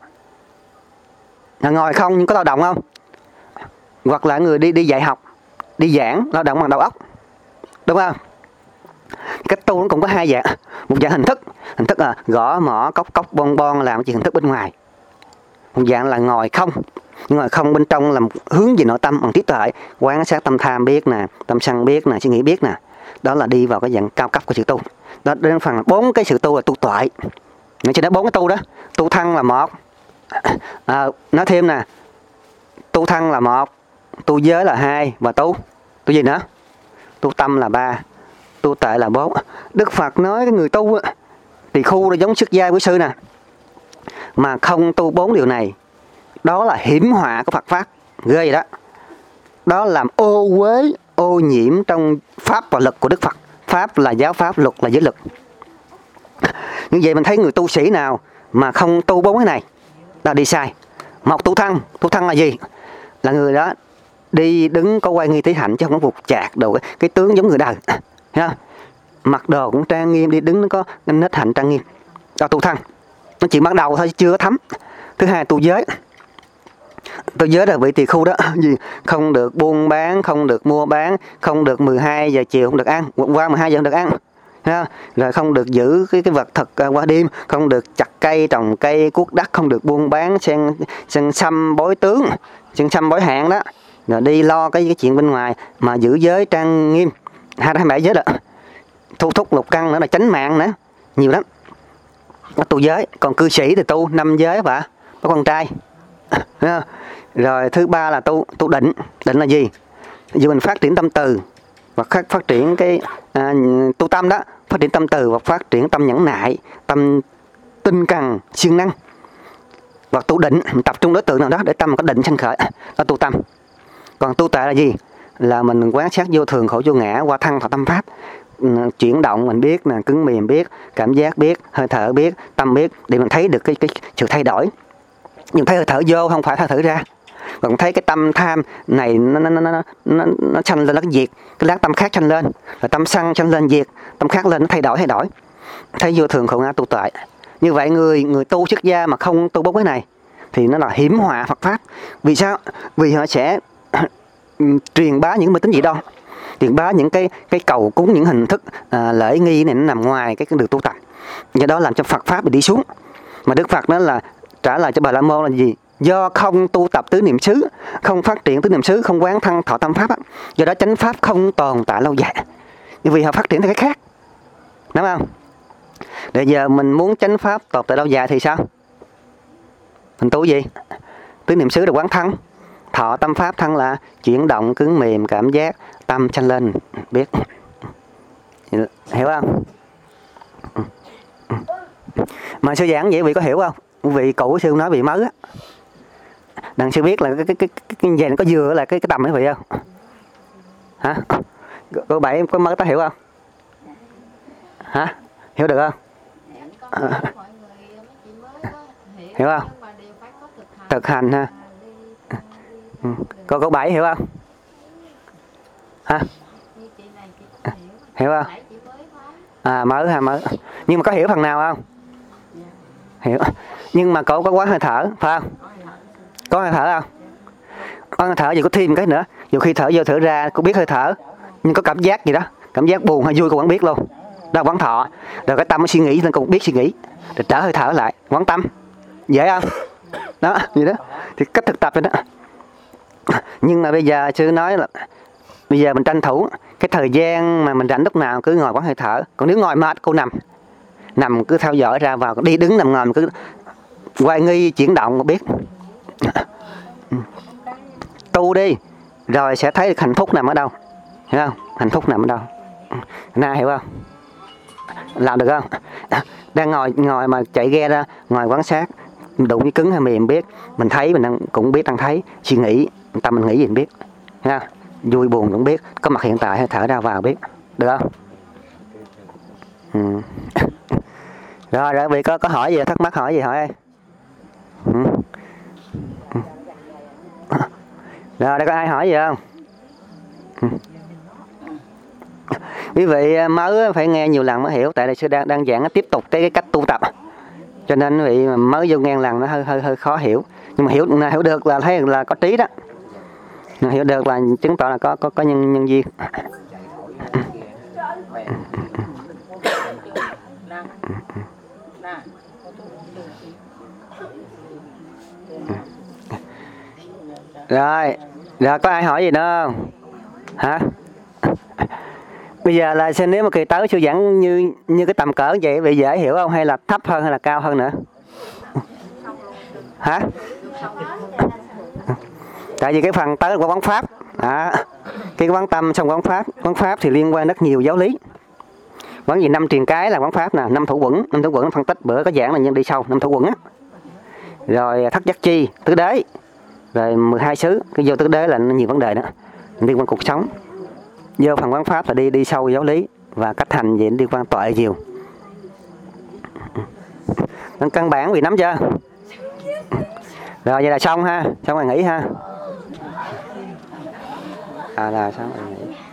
Ngồi không nhưng có lao động không? Hoặc là người đi dạy học, đi giảng, lao động bằng đầu óc, đúng không? Cách tu nó cũng có hai dạng. Một dạng hình thức là gõ mỏ cốc bon làm chuyện hình thức bên ngoài. Một dạng là ngồi không, nhưng ngồi không bên trong là hướng về nội tâm bằng trí tuệ, quán sát tâm tham biết nè, tâm sân biết nè, suy nghĩ biết nè. Đó là đi vào cái dạng cao cấp của sự tu. Đó đến phần 4 cái sự tu là tu tuệ. Nói cho nó 4 cái tu đó. Tu thân là 1. Nói thêm nè, tu thân là 1, tu giới là 2, và tu gì nữa? Tu tâm là 3, tu tuệ là 4. Đức Phật nói cái người tu thì khu là giống xuất gia quý sư nè, mà không tu 4 điều này, đó là hiểm họa của Phật pháp, ghê vậy đó. Đó làm ô uế, ô nhiễm trong pháp và lực của Đức Phật. Pháp là giáo pháp, luật là giới lực. Như vậy mình thấy người tu sĩ nào mà không tu 4 cái này là đi sai. Một, tu thân là gì? Là người đó đi đứng có quay nghi thế hạnh, chứ không có phục chạc đồ cái tướng giống người đời. Thấy không? Mặc đồ cũng trang nghiêm, đi đứng nó có nết hạnh trang nghiêm. Đó tu thân. Nó chỉ bắt đầu thôi, chưa có thấm. Thứ hai, tu giới. Tu giới là vị tỳ khưu đó, gì không được buôn bán, không được mua bán, không được 12 giờ chiều không được ăn, qua 12 giờ không được ăn. Rồi không được giữ cái vật thực qua đêm, không được chặt cây, trồng cây, cuốc đất, không được buôn bán, sen xăm bói tướng, sen xăm bói hạn đó. Rồi đi lo cái chuyện bên ngoài mà giữ giới trang nghiêm. 27 giới đó. Thu thúc lục căn nữa là chánh mạng nữa, nhiều lắm. Nó tu giới. Còn cư sĩ thì tu 5 giới và có con trai. Rồi thứ 3 là tu định. Định là gì? Dù mình phát triển tâm từ và phát triển cái tu tâm đó, phát triển tâm từ và phát triển tâm nhẫn nại, tâm tinh cần, siêng năng. Và tu định, mình tập trung đối tượng nào đó để tâm có định sanh khởi, đó tu tâm. Còn tu tuệ là gì? Là mình quán sát vô thường, khổ vô ngã, qua thân thọ tâm pháp. Chuyển động mình biết, cứng mềm biết, cảm giác biết, hơi thở biết, tâm biết, để mình thấy được cái sự thay đổi. Nhưng thấy hơi thở vô không phải hơi thở ra. Còn thấy cái tâm tham này nó sanh lên, nó diệt, cái lát tâm khác sanh lên, rồi tâm sân sanh lên diệt, tâm khác lên nó thay đổi. Thấy vô thường khổ ngã tu tuệ. Như vậy người tu xuất gia mà không tu 4 cái này thì nó là hiểm họa Phật pháp. Vì sao? Vì họ sẽ truyền bá những mê tín dị đoan, truyền bá những cái cầu cúng, những hình thức lễ nghi này nó nằm ngoài cái đường tu tập. Do đó làm cho Phật pháp bị đi xuống. Mà Đức Phật đó là trả lời cho Bà La Môn là gì? Do không tu tập tứ niệm xứ, không phát triển tứ niệm xứ, không quán thân thọ tâm pháp, do đó chánh pháp không tồn tại lâu dài. Vì họ phát triển theo cái khác, đúng không? Để giờ mình muốn chánh pháp tồn tại lâu dài thì sao? Mình tu gì? Tứ niệm xứ là quán thân, thọ tâm pháp, thân là chuyển động, cứng mềm, cảm giác, tâm sanh lên, biết. Hiểu không? Mà sư giảng vậy vị có hiểu không? Vị cũ sư nói vị mới á. Đặng sư biết là cái về nó có vừa là cái tầm ấy vị không? Hả? Cô Bảy có mới ta hiểu không? Hả? Hiểu được không? Hiểu không? Thực hành ha. Cô Bảy hiểu không? Hả? Hiểu không? Mới ha, mới. Nhưng mà có hiểu phần nào không? Hiểu. Nhưng mà cậu có quán hơi thở, phải không? Có hơi thở không? Quán hơi thở gì có thêm cái nữa. Dù khi thở vô thở ra, cô biết hơi thở, nhưng có cảm giác gì đó, cảm giác buồn hay vui cô vẫn biết luôn. Đó là quán thọ. Rồi cái tâm nó suy nghĩ nên cô cũng biết suy nghĩ. Rồi trở hơi thở lại, quán tâm. Dễ không? Đó, gì đó. Thì cách thực tập vậy đó. Nhưng mà bây giờ sư nói là bây giờ mình tranh thủ cái thời gian mà mình rảnh lúc nào cứ ngồi quán hơi thở. Còn nếu ngồi mệt cô nằm cứ theo dõi ra vào, đi đứng nằm ngồi mình cứ quay nghi chuyển động biết. Tu đi rồi sẽ thấy được hạnh phúc nằm ở đâu, hiểu không? Hạnh phúc nằm ở đâu? Na hiểu không? Làm được không? Đang ngồi mà chạy ghe ra, ngồi quan sát đụng với cứng hay mềm biết, mình thấy mình cũng biết, đang thấy suy nghĩ tâm mình nghĩ gì mình biết, ha, vui buồn cũng biết, có mặt hiện tại hay thở ra vào biết, được không? Rồi rồi vị có hỏi gì, thắc mắc hỏi gì hỏi. Rồi đây có ai hỏi gì không? Quý vị mới phải nghe nhiều lần mới hiểu, tại đây sư đang giảng tiếp tục cái cách tu tập, cho nên quý vị mới vô nghe lần nó hơi khó hiểu, nhưng mà hiểu được là thấy là có trí đó, hiểu được là chứng tỏ là có nhân duyên. Rồi có ai hỏi gì nữa không hả? Bây giờ là xin, nếu mà kỳ tới sư giảng như cái tầm cỡ vậy bị dễ hiểu không, hay là thấp hơn hay là cao hơn nữa hả? Tại vì cái phần tới của quán pháp cái quán tâm xong quán pháp thì liên quan rất nhiều giáo lý. Quán gì 5 truyền cái là quán pháp nè, 5 thủ quẩn phân tích bữa có giảng là nhân đi sâu 5 thủ quẩn á, rồi thất giác chi tứ đế, rồi 12 xứ. Cái vô tứ đế là nhiều vấn đề đó liên quan cuộc sống. Vô phần quán pháp là đi sâu giáo lý và cách hành gì liên quan tuệ nhiều. Căn bản vì nắm chưa? Rồi vậy là xong ha, xong rồi nghỉ ha. Là xong rồi nghỉ.